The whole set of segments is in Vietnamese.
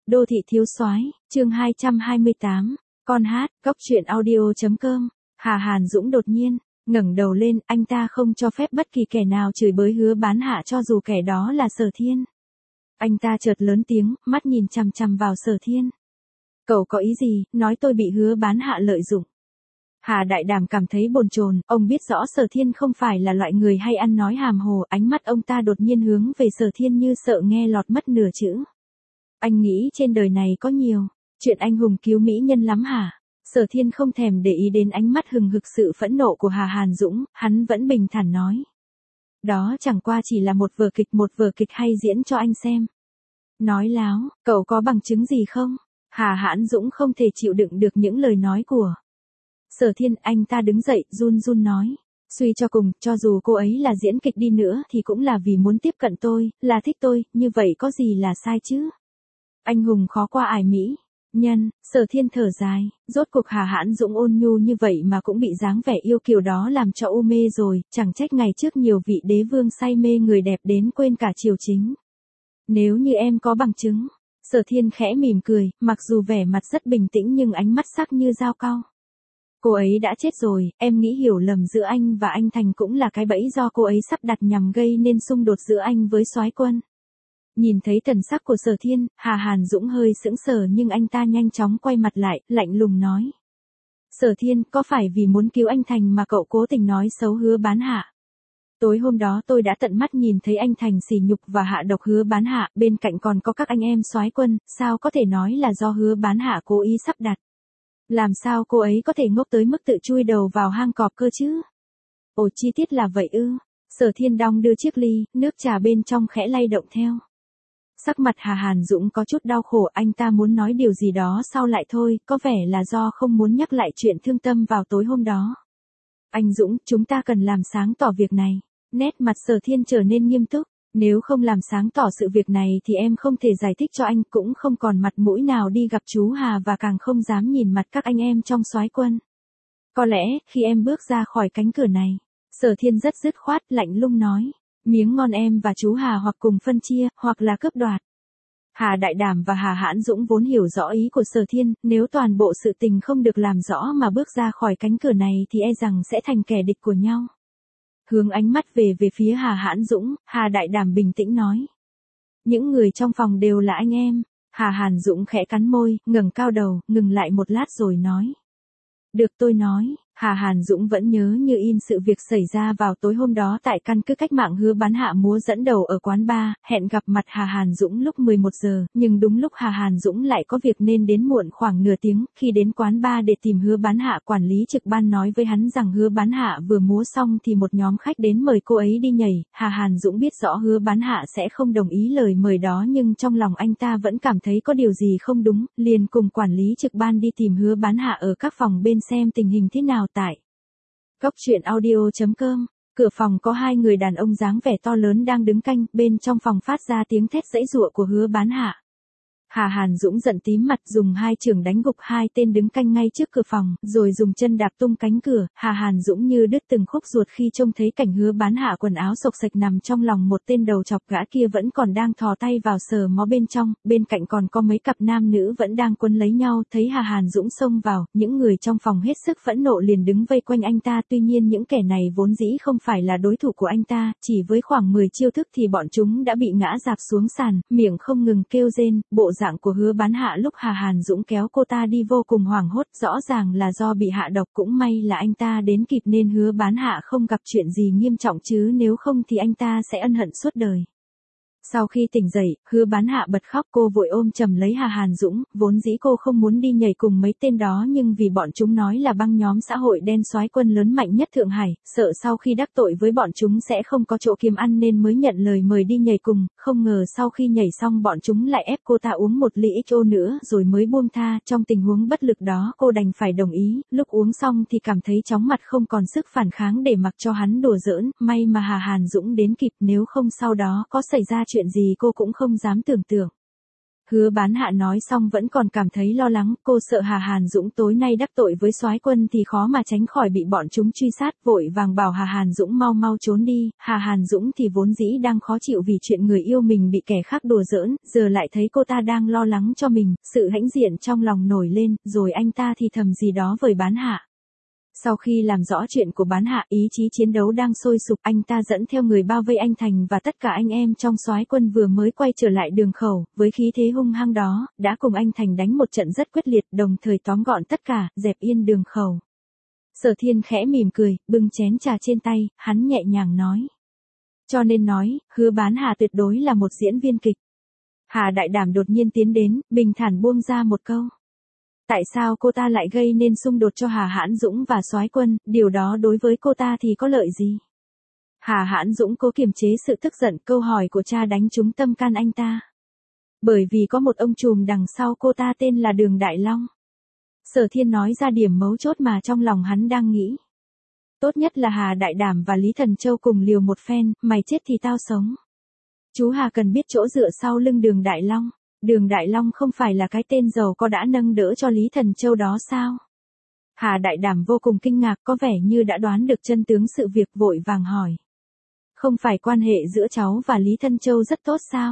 Đô thị thiếu soái, chương 228, con hát, góc truyện audio.com. Hà Hàn Dũng đột nhiên ngẩng đầu lên, anh ta không cho phép bất kỳ kẻ nào chửi bới Hứa Bán Hạ cho dù kẻ đó là Sở Thiên. Anh ta chợt lớn tiếng, mắt nhìn chằm chằm vào Sở Thiên. Cậu có ý gì, nói tôi bị Hứa Bán Hạ lợi dụng. Hà Đại Đàm cảm thấy bồn chồn, ông biết rõ Sở Thiên không phải là loại người hay ăn nói hàm hồ, ánh mắt ông ta đột nhiên hướng về Sở Thiên như sợ nghe lọt mất nửa chữ. Anh nghĩ trên đời này có nhiều chuyện anh hùng cứu mỹ nhân lắm hả? Sở Thiên không thèm để ý đến ánh mắt hừng hực sự phẫn nộ của Hà Hàn Dũng, hắn vẫn bình thản nói. Đó chẳng qua chỉ là một vở kịch hay diễn cho anh xem. Nói láo, cậu có bằng chứng gì không? Hà Hàn Dũng không thể chịu đựng được những lời nói của Sở Thiên. Anh ta đứng dậy, run run nói. Suy cho cùng, cho dù cô ấy là diễn kịch đi nữa thì cũng là vì muốn tiếp cận tôi, là thích tôi, như vậy có gì là sai chứ? Anh hùng khó qua ải mỹ nhân. Sở Thiên thở dài, rốt cuộc Hà Hàn Dũng ôn nhu như vậy mà cũng bị dáng vẻ yêu kiều đó làm cho u mê rồi, chẳng trách ngày trước nhiều vị đế vương say mê người đẹp đến quên cả triều chính. Nếu như em có bằng chứng. Sở Thiên khẽ mỉm cười, mặc dù vẻ mặt rất bình tĩnh nhưng ánh mắt sắc như dao cau. Cô ấy đã chết rồi, em nghĩ hiểu lầm giữa anh và anh Thành cũng là cái bẫy do cô ấy sắp đặt nhằm gây nên xung đột giữa anh với soái quân. Nhìn thấy thần sắc của Sở Thiên, Hà Hàn Dũng hơi sững sờ nhưng anh ta nhanh chóng quay mặt lại, lạnh lùng nói. Sở Thiên, có phải vì muốn cứu anh Thành mà cậu cố tình nói xấu Hứa Bán Hạ? Tối hôm đó tôi đã tận mắt nhìn thấy anh Thành sỉ nhục và hạ độc Hứa Bán Hạ, bên cạnh còn có các anh em soái quân, sao có thể nói là do Hứa Bán Hạ cố ý sắp đặt? Làm sao cô ấy có thể ngốc tới mức tự chui đầu vào hang cọp cơ chứ? Ồ, chi tiết là vậy ư? Sở Thiên đong đưa chiếc ly, nước trà bên trong khẽ lay động theo. Sắc mặt Hà Hàn Dũng có chút đau khổ, anh ta muốn nói điều gì đó sau lại thôi, có vẻ là do không muốn nhắc lại chuyện thương tâm vào tối hôm đó. Anh Dũng, chúng ta cần làm sáng tỏ việc này. Nét mặt Sở Thiên trở nên nghiêm túc. Nếu không làm sáng tỏ sự việc này thì em không thể giải thích cho anh, cũng không còn mặt mũi nào đi gặp chú Hà và càng không dám nhìn mặt các anh em trong soái quân. Có lẽ, khi em bước ra khỏi cánh cửa này, Sở Thiên rất dứt khoát, lạnh lùng nói. Miếng ngon em và chú Hà hoặc cùng phân chia, hoặc là cướp đoạt. Hà Đại Đàm và Hà Hàn Dũng vốn hiểu rõ ý của Sở Thiên, nếu toàn bộ sự tình không được làm rõ mà bước ra khỏi cánh cửa này thì e rằng sẽ thành kẻ địch của nhau. Hướng ánh mắt về phía Hà Hàn Dũng, Hà Đại Đàm bình tĩnh nói. Những người trong phòng đều là anh em. Hà Hàn Dũng khẽ cắn môi, ngẩng cao đầu, ngừng lại một lát rồi nói. Được, tôi nói. Hà Hàn Dũng vẫn nhớ như in sự việc xảy ra vào tối hôm đó tại căn cứ cách mạng Hứa Bán Hạ múa dẫn đầu ở quán bar, hẹn gặp mặt Hà Hàn Dũng lúc 11 giờ, nhưng đúng lúc Hà Hàn Dũng lại có việc nên đến muộn khoảng nửa tiếng, khi đến quán bar để tìm Hứa Bán Hạ, quản lý trực ban nói với hắn rằng Hứa Bán Hạ vừa múa xong thì một nhóm khách đến mời cô ấy đi nhảy. Hà Hàn Dũng biết rõ Hứa Bán Hạ sẽ không đồng ý lời mời đó nhưng trong lòng anh ta vẫn cảm thấy có điều gì không đúng, liền cùng quản lý trực ban đi tìm Hứa Bán Hạ ở các phòng bên xem tình hình thế nào tại góc truyện audio.com. Cửa phòng có hai người đàn ông dáng vẻ to lớn đang đứng canh, bên trong phòng phát ra tiếng thét giãy giụa của Hứa Bán Hạ. Hà Hàn Dũng giận tím mặt, dùng hai chưởng đánh gục hai tên đứng canh ngay trước cửa phòng, rồi dùng chân đạp tung cánh cửa. Hà Hàn Dũng như đứt từng khúc ruột khi trông thấy cảnh Hứa Bán Hạ quần áo xộc xệch nằm trong lòng một tên đầu chọc, gã kia vẫn còn đang thò tay vào sờ mó bên trong, bên cạnh còn có mấy cặp nam nữ vẫn đang quấn lấy nhau. Thấy Hà Hàn Dũng xông vào, những người trong phòng hết sức phẫn nộ liền đứng vây quanh anh ta, tuy nhiên những kẻ này vốn dĩ không phải là đối thủ của anh ta, chỉ với khoảng 10 chiêu thức thì bọn chúng đã bị ngã rạp xuống sàn, miệng không ngừng kêu rên. Bộ dạng của Hứa Bán Hạ lúc Hà Hàn Dũng kéo cô ta đi vô cùng hoảng hốt, rõ ràng là do bị hạ độc, cũng may là anh ta đến kịp nên Hứa Bán Hạ không gặp chuyện gì nghiêm trọng chứ nếu không thì anh ta sẽ ân hận suốt đời. Sau khi tỉnh dậy, Hứa Bán Hạ bật khóc, cô vội ôm chầm lấy Hà Hàn Dũng, vốn dĩ cô không muốn đi nhảy cùng mấy tên đó nhưng vì bọn chúng nói là băng nhóm xã hội đen soái quân lớn mạnh nhất Thượng Hải, sợ sau khi đắc tội với bọn chúng sẽ không có chỗ kiếm ăn nên mới nhận lời mời đi nhảy cùng, không ngờ sau khi nhảy xong bọn chúng lại ép cô ta uống một ly XO nữa rồi mới buông tha. Trong tình huống bất lực đó cô đành phải đồng ý, lúc uống xong thì cảm thấy chóng mặt không còn sức phản kháng để mặc cho hắn đùa giỡn, may mà Hà Hàn Dũng đến kịp, nếu không sau đó có xảy ra chuyện gì cô cũng không dám tưởng tượng. Hứa Bán Hạ nói xong vẫn còn cảm thấy lo lắng, cô sợ Hà Hàn Dũng tối nay đắc tội với soái quân thì khó mà tránh khỏi bị bọn chúng truy sát, vội vàng bảo Hà Hàn Dũng mau mau trốn đi. Hà Hàn Dũng thì vốn dĩ đang khó chịu vì chuyện người yêu mình bị kẻ khác đùa giỡn, giờ lại thấy cô ta đang lo lắng cho mình, sự hãnh diện trong lòng nổi lên, rồi anh ta thì thầm gì đó với Bán Hạ. Sau khi làm rõ chuyện của Bán Hạ, ý chí chiến đấu đang sôi sục, anh ta dẫn theo người bao vây anh Thành và tất cả anh em trong soái quân vừa mới quay trở lại đường khẩu, với khí thế hung hăng đó, đã cùng anh Thành đánh một trận rất quyết liệt, đồng thời tóm gọn tất cả, dẹp yên đường khẩu. Sở Thiên khẽ mỉm cười, bưng chén trà trên tay, hắn nhẹ nhàng nói. Cho nên nói, Hứa Bán Hạ tuyệt đối là một diễn viên kịch. Hà Đại Đảm đột nhiên tiến đến, bình thản buông ra một câu. Tại sao cô ta lại gây nên xung đột cho Hà Hãn Dũng và soái quân, điều đó đối với cô ta thì có lợi gì? Hà Hãn Dũng cố kiềm chế sự tức giận, câu hỏi của cha đánh trúng tâm can anh ta. Bởi vì có một ông trùm đằng sau cô ta tên là Đường Đại Long. Sở Thiên nói ra điểm mấu chốt mà trong lòng hắn đang nghĩ. Tốt nhất là Hà Đại Đảm và Lý Thần Châu cùng liều một phen, mày chết thì tao sống. Chú Hà cần biết chỗ dựa sau lưng Đường Đại Long. Đường Đại Long không phải là cái tên giàu có đã nâng đỡ cho Lý Thần Châu đó sao? Hà Đại Đảm vô cùng kinh ngạc, có vẻ như đã đoán được chân tướng sự việc, vội vàng hỏi. Không phải quan hệ giữa cháu và Lý Thần Châu rất tốt sao?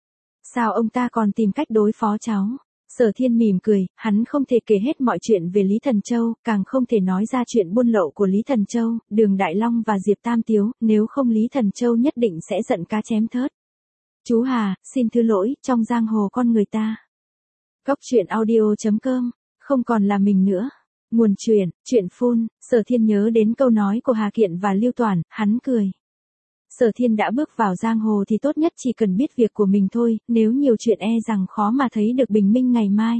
Sao ông ta còn tìm cách đối phó cháu? Sở Thiên mỉm cười, hắn không thể kể hết mọi chuyện về Lý Thần Châu, càng không thể nói ra chuyện buôn lậu của Lý Thần Châu, Đường Đại Long và Diệp Tam Tiếu, nếu không Lý Thần Châu nhất định sẽ giận cá chém thớt. Chú Hà, xin thứ lỗi, trong giang hồ con người ta. Góc truyện audio.com, không còn là mình nữa. Nguồn truyện phun, Sở Thiên nhớ đến câu nói của Hà Kiện và Lưu Toản, hắn cười. Sở Thiên đã bước vào giang hồ thì tốt nhất chỉ cần biết việc của mình thôi, nếu nhiều chuyện e rằng khó mà thấy được bình minh ngày mai.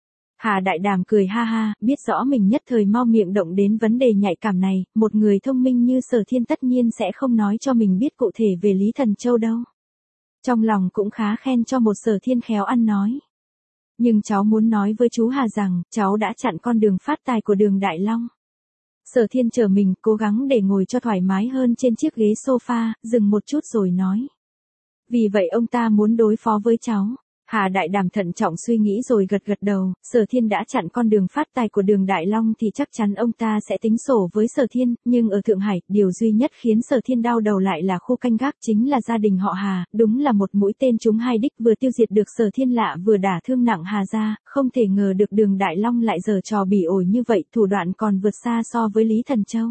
Hà Đại Đảm cười ha ha, biết rõ mình nhất thời mau miệng động đến vấn đề nhạy cảm này, một người thông minh như Sở Thiên tất nhiên sẽ không nói cho mình biết cụ thể về Lý Thần Châu đâu. Trong lòng cũng khá khen cho một Sở Thiên khéo ăn nói. Nhưng cháu muốn nói với chú Hà rằng, cháu đã chặn con đường phát tài của Đường Đại Long. Sở Thiên chờ mình, cố gắng để ngồi cho thoải mái hơn trên chiếc ghế sofa, dừng một chút rồi nói. Vì vậy ông ta muốn đối phó với cháu. Hà Đại Đảm thận trọng suy nghĩ rồi gật gật đầu, Sở Thiên đã chặn con đường phát tài của Đường Đại Long thì chắc chắn ông ta sẽ tính sổ với Sở Thiên, nhưng ở Thượng Hải, điều duy nhất khiến Sở Thiên đau đầu lại là khu canh gác chính là gia đình họ Hà, đúng là một mũi tên trúng hai đích, vừa tiêu diệt được Sở Thiên lạ vừa đả thương nặng Hà gia, không thể ngờ được Đường Đại Long lại giở trò bỉ ổi như vậy, thủ đoạn còn vượt xa so với Lý Thần Châu.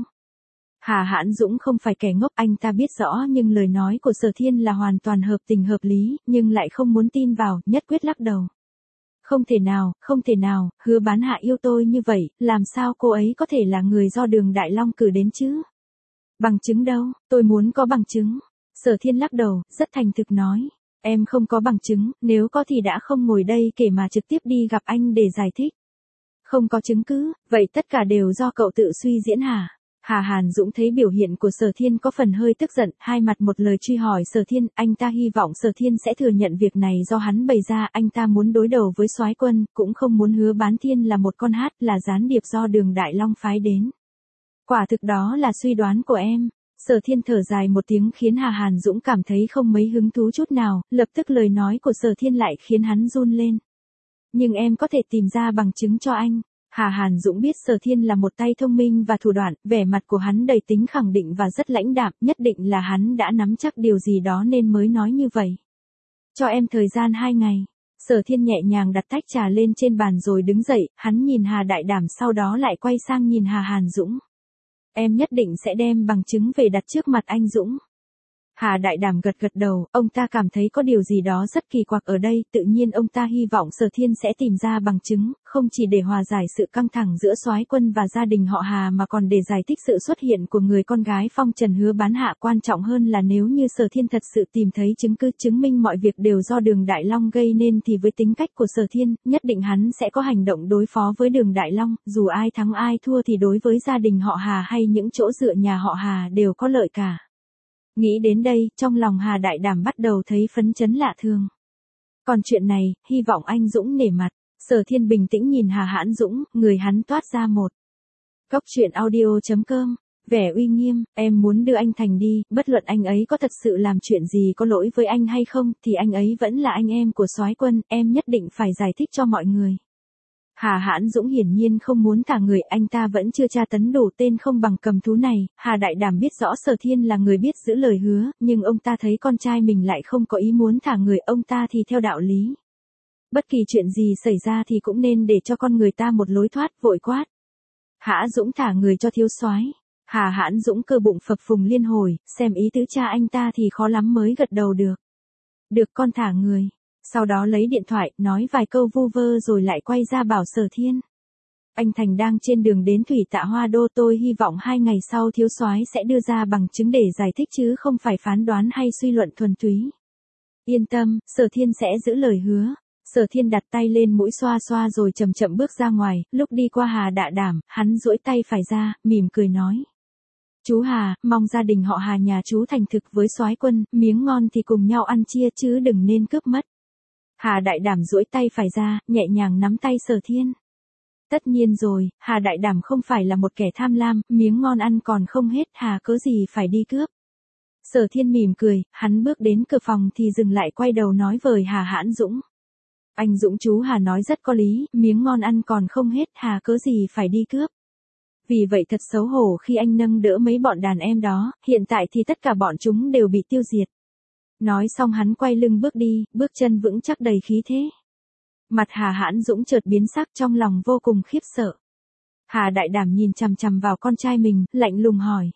Hà Hãn Dũng không phải kẻ ngốc, anh ta biết rõ nhưng lời nói của Sở Thiên là hoàn toàn hợp tình hợp lý, nhưng lại không muốn tin vào, nhất quyết lắc đầu. Không thể nào, Hứa Bán Hạ yêu tôi như vậy, làm sao cô ấy có thể là người do Đường Đại Long cử đến chứ? Bằng chứng đâu, tôi muốn có bằng chứng. Sở Thiên lắc đầu, rất thành thực nói. Em không có bằng chứng, nếu có thì đã không ngồi đây kể mà trực tiếp đi gặp anh để giải thích. Không có chứng cứ, vậy tất cả đều do cậu tự suy diễn hả? Hà Hàn Dũng thấy biểu hiện của Sở Thiên có phần hơi tức giận, hai mặt một lời truy hỏi Sở Thiên, anh ta hy vọng Sở Thiên sẽ thừa nhận việc này do hắn bày ra, anh ta muốn đối đầu với soái quân, cũng không muốn Hứa Bán Thiên là một con hát, là gián điệp do Đường Đại Long phái đến. Quả thực đó là suy đoán của em. Sở Thiên thở dài một tiếng khiến Hà Hàn Dũng cảm thấy không mấy hứng thú chút nào, lập tức lời nói của Sở Thiên lại khiến hắn run lên. Nhưng em có thể tìm ra bằng chứng cho anh. Hà Hàn Dũng biết Sở Thiên là một tay thông minh và thủ đoạn, vẻ mặt của hắn đầy tính khẳng định và rất lãnh đạm, nhất định là hắn đã nắm chắc điều gì đó nên mới nói như vậy. Cho em thời gian 2 ngày. Sở Thiên nhẹ nhàng đặt tách trà lên trên bàn rồi đứng dậy, hắn nhìn Hà Đại Đảm sau đó lại quay sang nhìn Hà Hàn Dũng. Em nhất định sẽ đem bằng chứng về đặt trước mặt anh Dũng. Hà Đại Đảm gật gật đầu, ông ta cảm thấy có điều gì đó rất kỳ quặc ở đây, tự nhiên ông ta hy vọng Sở Thiên sẽ tìm ra bằng chứng, không chỉ để hòa giải sự căng thẳng giữa soái quân và gia đình họ Hà mà còn để giải thích sự xuất hiện của người con gái phong trần Hứa Bán Hạ, quan trọng hơn là nếu như Sở Thiên thật sự tìm thấy chứng cứ chứng minh mọi việc đều do Đường Đại Long gây nên thì với tính cách của Sở Thiên, nhất định hắn sẽ có hành động đối phó với Đường Đại Long, dù ai thắng ai thua thì đối với gia đình họ Hà hay những chỗ dựa nhà họ Hà đều có lợi cả. Nghĩ đến đây, trong lòng Hà Đại Đảm bắt đầu thấy phấn chấn lạ thường. Còn chuyện này, hy vọng anh Dũng nể mặt. Sở Thiên bình tĩnh nhìn Hà Hãn Dũng, người hắn toát ra một. Góc truyện audio.com Vẻ uy nghiêm, em muốn đưa anh Thành đi, bất luận anh ấy có thật sự làm chuyện gì có lỗi với anh hay không, thì anh ấy vẫn là anh em của Soái Quân, em nhất định phải giải thích cho mọi người. Hà Hãn Dũng hiển nhiên không muốn thả người, anh ta vẫn chưa tra tấn đủ tên không bằng cầm thú này. Hà Đại Đảm biết rõ Sở Thiên là người biết giữ lời hứa, nhưng ông ta thấy con trai mình lại không có ý muốn thả người, ông ta thì theo đạo lý. Bất kỳ chuyện gì xảy ra thì cũng nên để cho con người ta một lối thoát, vội quát. Hã Dũng thả người cho thiếu soái. Hà Hãn Dũng cơ bụng phập phùng liên hồi, xem ý tứ cha anh ta thì khó lắm mới gật đầu được. Được, con thả người. Sau đó lấy điện thoại, nói vài câu vu vơ rồi lại quay ra bảo Sở Thiên. Anh Thành đang trên đường đến Thủy Tạ Hoa Đô, tôi hy vọng 2 ngày sau thiếu soái sẽ đưa ra bằng chứng để giải thích chứ không phải phán đoán hay suy luận thuần túy. Yên tâm, Sở Thiên sẽ giữ lời hứa. Sở Thiên đặt tay lên mũi xoa xoa rồi chậm chậm bước ra ngoài, lúc đi qua Hà Đại Đảm, hắn duỗi tay phải ra, mỉm cười nói. Chú Hà, mong gia đình họ Hà nhà chú thành thực với Soái Quân, miếng ngon thì cùng nhau ăn chia chứ đừng nên cướp mất. Hà Đại Đảm duỗi tay phải ra, nhẹ nhàng nắm tay Sở Thiên. Tất nhiên rồi, Hà Đại Đảm không phải là một kẻ tham lam, miếng ngon ăn còn không hết, Hà cớ gì phải đi cướp. Sở Thiên mỉm cười, hắn bước đến cửa phòng thì dừng lại, quay đầu nói với Hà Hãn Dũng. Anh Dũng, chú Hà nói rất có lý, miếng ngon ăn còn không hết, Hà cớ gì phải đi cướp. Vì vậy thật xấu hổ khi anh nâng đỡ mấy bọn đàn em đó, hiện tại thì tất cả bọn chúng đều bị tiêu diệt. Nói xong hắn quay lưng bước đi, bước chân vững chắc đầy khí thế. Mặt Hà Hãn Dũng chợt biến sắc, trong lòng vô cùng khiếp sợ. Hà Đại Đảm nhìn chằm chằm vào con trai mình, lạnh lùng hỏi.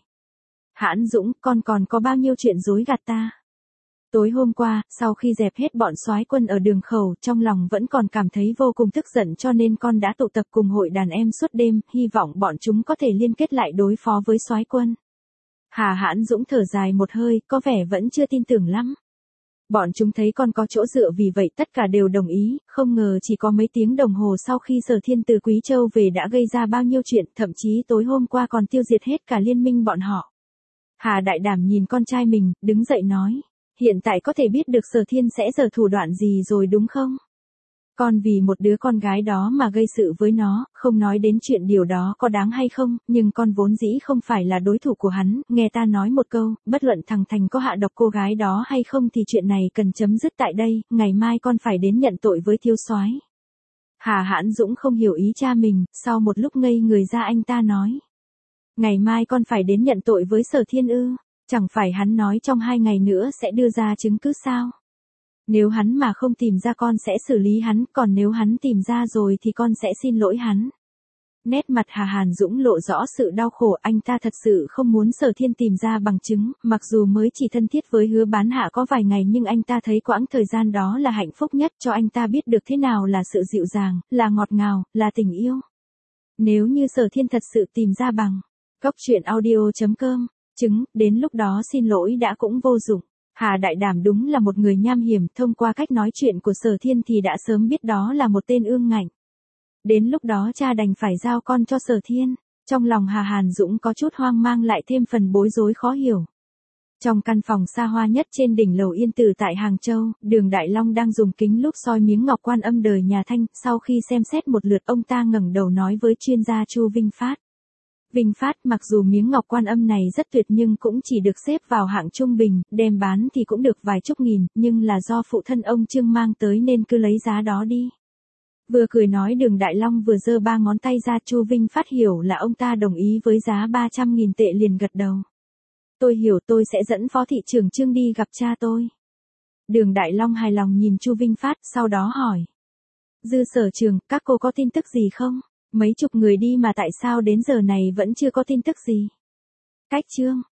Hãn Dũng, con còn có bao nhiêu chuyện dối gạt ta? Tối hôm qua, sau khi dẹp hết bọn Soái Quân ở đường khẩu, trong lòng vẫn còn cảm thấy vô cùng tức giận, cho nên con đã tụ tập cùng hội đàn em suốt đêm, hy vọng bọn chúng có thể liên kết lại đối phó với Soái Quân. Hà Hãn Dũng thở dài một hơi, có vẻ vẫn chưa tin tưởng lắm. Bọn chúng thấy con có chỗ dựa, vì vậy tất cả đều đồng ý, không ngờ chỉ có mấy tiếng đồng hồ sau khi Sở Thiên từ Quý Châu về đã gây ra bao nhiêu chuyện, thậm chí tối hôm qua còn tiêu diệt hết cả liên minh bọn họ. Hà Đại Đảm nhìn con trai mình, đứng dậy nói. Hiện tại có thể biết được Sở Thiên sẽ giở thủ đoạn gì rồi đúng không? Con vì một đứa con gái đó mà gây sự với nó, không nói đến chuyện điều đó có đáng hay không, nhưng con vốn dĩ không phải là đối thủ của hắn, nghe ta nói một câu, bất luận thằng Thành có hạ độc cô gái đó hay không thì chuyện này cần chấm dứt tại đây, ngày mai con phải đến nhận tội với thiếu soái. Hà Hãn Dũng không hiểu ý cha mình, sau một lúc ngây người ra anh ta nói. Ngày mai con phải đến nhận tội với Sở Thiên ư? Chẳng phải hắn nói trong 2 ngày nữa sẽ đưa ra chứng cứ sao? Nếu hắn mà không tìm ra con sẽ xử lý hắn, còn nếu hắn tìm ra rồi thì con sẽ xin lỗi hắn. Nét mặt Hà Hàn Dũng lộ rõ sự đau khổ, anh ta thật sự không muốn Sở Thiên tìm ra bằng chứng, mặc dù mới chỉ thân thiết với Hứa Bán Hạ có vài ngày nhưng anh ta thấy quãng thời gian đó là hạnh phúc nhất, cho anh ta biết được thế nào là sự dịu dàng, là ngọt ngào, là tình yêu. Nếu như Sở Thiên thật sự tìm ra bằng Cóc Truyện Audio.com chứng, đến lúc đó xin lỗi đã cũng vô dụng. Hà Đại Đảm đúng là một người nham hiểm, thông qua cách nói chuyện của Sở Thiên thì đã sớm biết đó là một tên ương ngạnh. Đến lúc đó cha đành phải giao con cho Sở Thiên. Trong lòng Hà Hàn Dũng có chút hoang mang lại thêm phần bối rối khó hiểu. Trong căn phòng xa hoa nhất trên đỉnh lầu Yên Tử tại Hàng Châu, Đường Đại Long đang dùng kính lúp soi miếng ngọc Quan Âm đời nhà Thanh, sau khi xem xét một lượt ông ta ngẩng đầu nói với chuyên gia Chu Vinh Phát. Vinh Phát, mặc dù miếng ngọc Quan Âm này rất tuyệt nhưng cũng chỉ được xếp vào hạng trung bình, đem bán thì cũng được vài chục nghìn, nhưng là do phụ thân ông Trương mang tới nên cứ lấy giá đó đi. Vừa cười nói Đường Đại Long vừa giơ 3 ngón tay ra, Chu Vinh Phát hiểu là ông ta đồng ý với giá 300.000 tệ liền gật đầu. Tôi hiểu, tôi sẽ dẫn Phó thị trưởng Trương đi gặp cha tôi. Đường Đại Long hài lòng nhìn Chu Vinh Phát, sau đó hỏi. Dư Sở Trường, các cô có tin tức gì không? Mấy chục người đi mà tại sao đến giờ này vẫn chưa có tin tức gì? Cách Trương,